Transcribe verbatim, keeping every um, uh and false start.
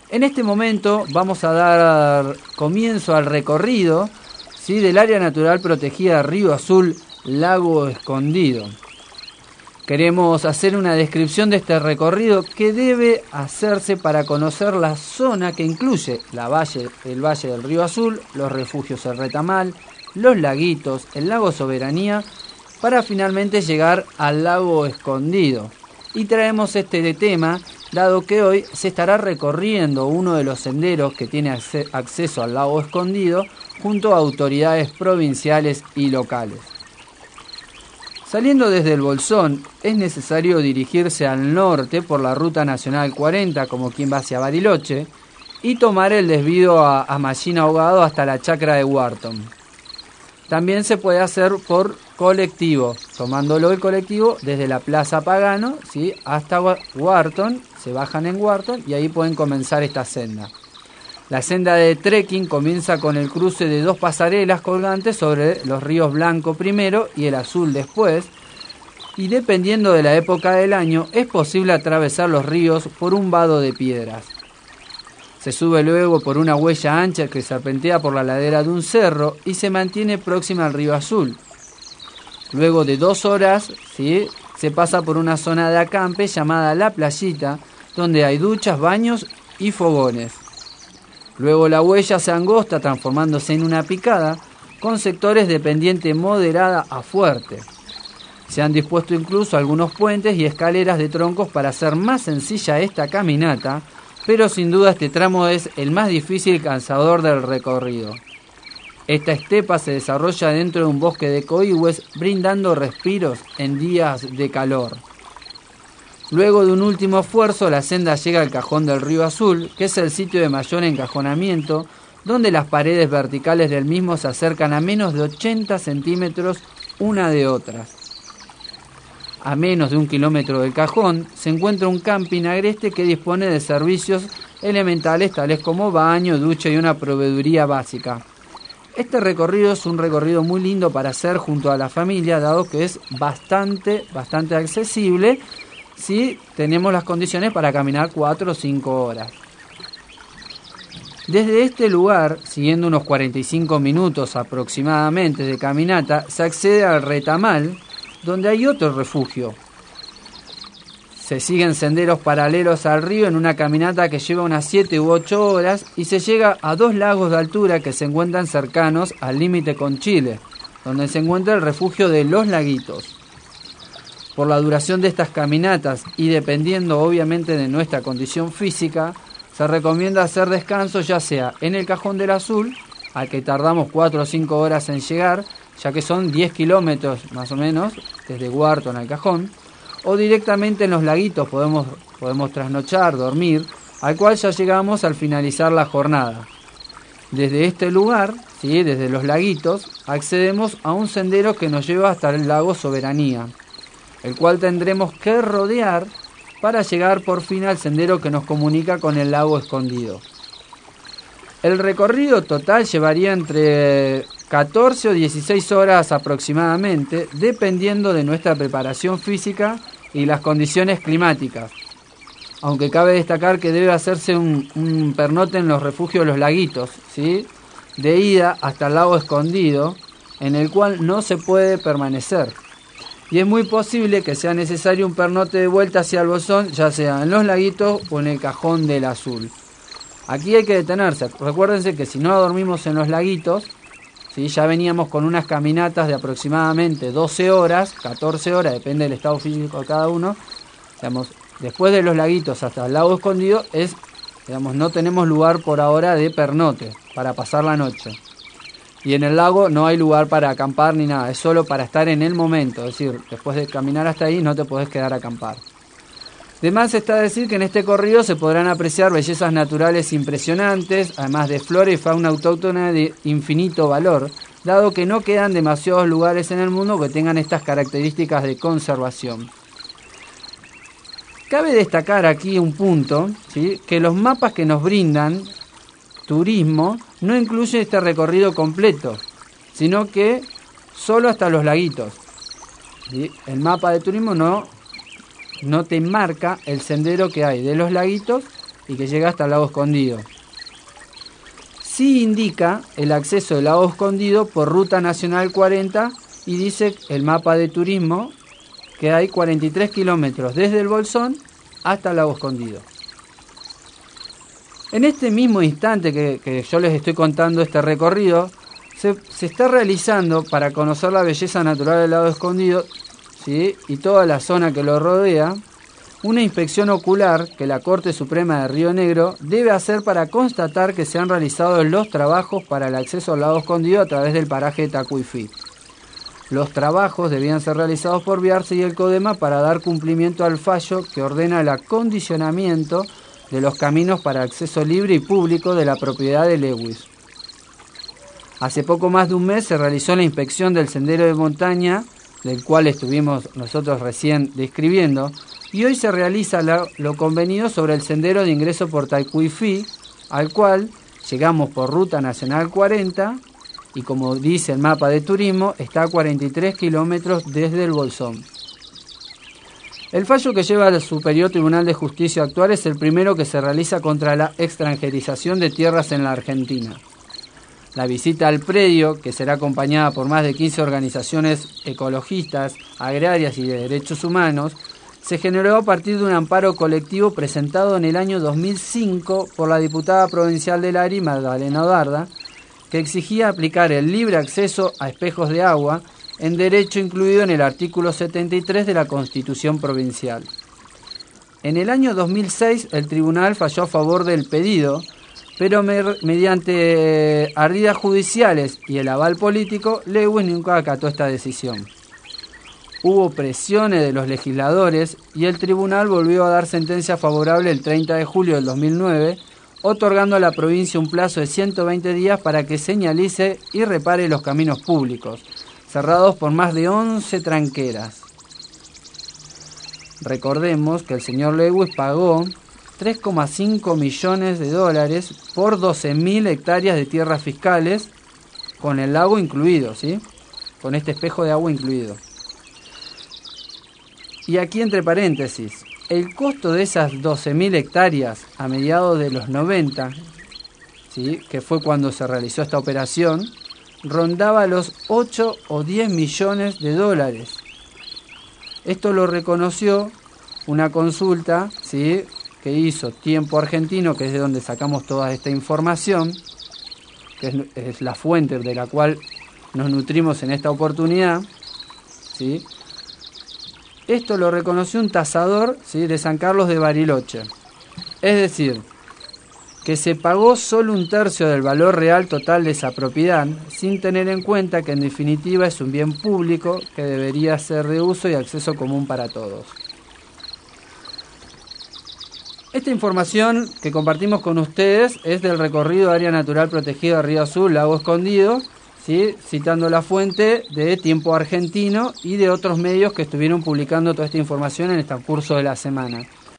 En este momento vamos a dar comienzo al recorrido, ¿sí?, del área natural protegida Río Azul, Lago Escondido. Queremos hacer una descripción de este recorrido que debe hacerse para conocer la zona que incluye la valle, el Valle del Río Azul, los refugios El Retamal, los laguitos, el Lago Soberanía, para finalmente llegar al Lago Escondido. Y traemos este tema, dado que hoy se estará recorriendo uno de los senderos que tiene acceso al Lago Escondido junto a autoridades provinciales y locales. Saliendo desde el Bolsón, es necesario dirigirse al norte por la Ruta Nacional cuarenta, como quien va hacia Bariloche, y tomar el desvío a, a Mallín Ahogado hasta la chacra de Wharton. También se puede hacer por colectivo, tomándolo el colectivo desde la Plaza Pagano, ¿sí?, hasta Wharton, se bajan en Wharton y ahí pueden comenzar esta senda. La senda de trekking comienza con el cruce de dos pasarelas colgantes sobre los ríos Blanco primero y el Azul después, y dependiendo de la época del año es posible atravesar los ríos por un vado de piedras. Se sube luego por una huella ancha que serpentea por la ladera de un cerro y se mantiene próxima al Río Azul. Luego de dos horas, ¿sí?, se pasa por una zona de acampe llamada La Playita, donde hay duchas, baños y fogones. Luego la huella se angosta transformándose en una picada, con sectores de pendiente moderada a fuerte. Se han dispuesto incluso algunos puentes y escaleras de troncos para hacer más sencilla esta caminata, pero sin duda este tramo es el más difícil y cansador del recorrido. Esta estepa se desarrolla dentro de un bosque de coigües, brindando respiros en días de calor. Luego de un último esfuerzo, la senda llega al cajón del Río Azul, que es el sitio de mayor encajonamiento, donde las paredes verticales del mismo se acercan a menos de ochenta centímetros una de otras. A menos de un kilómetro del cajón se encuentra un camping agreste que dispone de servicios elementales tales como baño, ducha y una proveeduría básica. Este recorrido es un recorrido muy lindo para hacer junto a la familia, dado que es bastante, bastante accesible si tenemos las condiciones para caminar cuatro o cinco horas. Desde este lugar, siguiendo unos cuarenta y cinco minutos aproximadamente de caminata, se accede al Retamal, donde hay otro refugio. Se siguen senderos paralelos al río en una caminata que lleva unas siete u ocho horas y se llega a dos lagos de altura que se encuentran cercanos al límite con Chile, donde se encuentra el refugio de Los Laguitos. Por la duración de estas caminatas y dependiendo obviamente de nuestra condición física, se recomienda hacer descansos ya sea en el Cajón del Azul, al que tardamos cuatro o cinco horas en llegar, ya que son diez kilómetros más o menos desde Wharton al Cajón, o directamente en Los Laguitos podemos, podemos trasnochar, dormir, al cual ya llegamos al finalizar la jornada. Desde este lugar, ¿sí?, desde Los Laguitos, accedemos a un sendero que nos lleva hasta el Lago Soberanía, el cual tendremos que rodear para llegar por fin al sendero que nos comunica con el Lago Escondido. El recorrido total llevaría entre catorce o dieciséis horas aproximadamente, dependiendo de nuestra preparación física y las condiciones climáticas. Aunque cabe destacar que debe hacerse un, un pernote en los refugios de Los Laguitos, ¿sí?, de ida hasta el Lago Escondido, en el cual no se puede permanecer. Y es muy posible que sea necesario un pernote de vuelta hacia el Bolsón, ya sea en Los Laguitos o en el Cajón del Azul. Aquí hay que detenerse. Recuérdense que si no dormimos en Los Laguitos, ¿sí?, ya veníamos con unas caminatas de aproximadamente doce horas, catorce horas, depende del estado físico de cada uno. Digamos, después de Los Laguitos hasta el Lago Escondido, es, digamos, no tenemos lugar por ahora de pernote para pasar la noche. Y en el lago no hay lugar para acampar ni nada, es solo para estar en el momento, es decir, después de caminar hasta ahí no te podés quedar a acampar. De más está decir que en este corrido se podrán apreciar bellezas naturales impresionantes, además de flora y fauna autóctona de infinito valor, dado que no quedan demasiados lugares en el mundo que tengan estas características de conservación. Cabe destacar aquí un punto, ¿sí?, que los mapas que nos brindan turismo no incluye este recorrido completo, sino que solo hasta Los Laguitos. ¿Sí? El mapa de turismo no, no te marca el sendero que hay de Los Laguitos y que llega hasta el lago Escondido. Sí indica el acceso del lago Escondido por Ruta Nacional cuarenta y dice el mapa de turismo que hay cuarenta y tres kilómetros desde el Bolsón hasta el lago Escondido. En este mismo instante que, que yo les estoy contando este recorrido, se, se está realizando para conocer la belleza natural del lago Escondido, ¿sí?, y toda la zona que lo rodea, una inspección ocular que la Corte Suprema de Río Negro debe hacer para constatar que se han realizado los trabajos para el acceso al lago Escondido a través del paraje de Tacuifí. Los trabajos debían ser realizados por Biarse y el CODEMA para dar cumplimiento al fallo que ordena el acondicionamiento de los caminos para acceso libre y público de la propiedad de Lewis. Hace poco más de un mes se realizó la inspección del sendero de montaña, del cual estuvimos nosotros recién describiendo, y hoy se realiza la, lo convenido sobre el sendero de ingreso por Tacuifí, al cual llegamos por Ruta Nacional cuarenta, y como dice el mapa de turismo, está a cuarenta y tres kilómetros desde el Bolsón. El fallo que lleva al Superior Tribunal de Justicia actual es el primero que se realiza contra la extranjerización de tierras en la Argentina. La visita al predio, que será acompañada por más de quince organizaciones ecologistas, agrarias y de derechos humanos, se generó a partir de un amparo colectivo presentado en el año dos mil cinco por la diputada provincial del Ari, Magdalena Odarda, que exigía aplicar el libre acceso a espejos de agua en derecho incluido en el artículo setenta y tres de la Constitución Provincial. En el año dos mil seis el tribunal falló a favor del pedido, pero me, mediante ardidas judiciales y el aval político, Lewis nunca acató esta decisión. Hubo presiones de los legisladores y el tribunal volvió a dar sentencia favorable el treinta de julio del dos mil nueve, otorgando a la provincia un plazo de ciento veinte días para que señalice y repare los caminos públicos, cerrados por más de once tranqueras. Recordemos que el señor Lewis pagó tres coma cinco millones de dólares por doce mil hectáreas de tierras fiscales, con el lago incluido, ¿sí?, con este espejo de agua incluido. Y aquí entre paréntesis, el costo de esas doce mil hectáreas a mediados de los noventa, ¿sí?, que fue cuando se realizó esta operación, rondaba los ocho o diez millones de dólares. Esto lo reconoció una consulta, ¿sí?, que hizo Tiempo Argentino, que es de donde sacamos toda esta información, que es, es la fuente de la cual nos nutrimos en esta oportunidad, ¿sí? Esto lo reconoció un tasador, ¿sí?, de San Carlos de Bariloche. Es decir, que se pagó solo un tercio del valor real total de esa propiedad, sin tener en cuenta que en definitiva es un bien público que debería ser de uso y acceso común para todos. Esta información que compartimos con ustedes es del recorrido Área Natural Protegida Río Azul, Lago Escondido, ¿sí?, citando la fuente de Tiempo Argentino y de otros medios que estuvieron publicando toda esta información en el transcurso de la semana.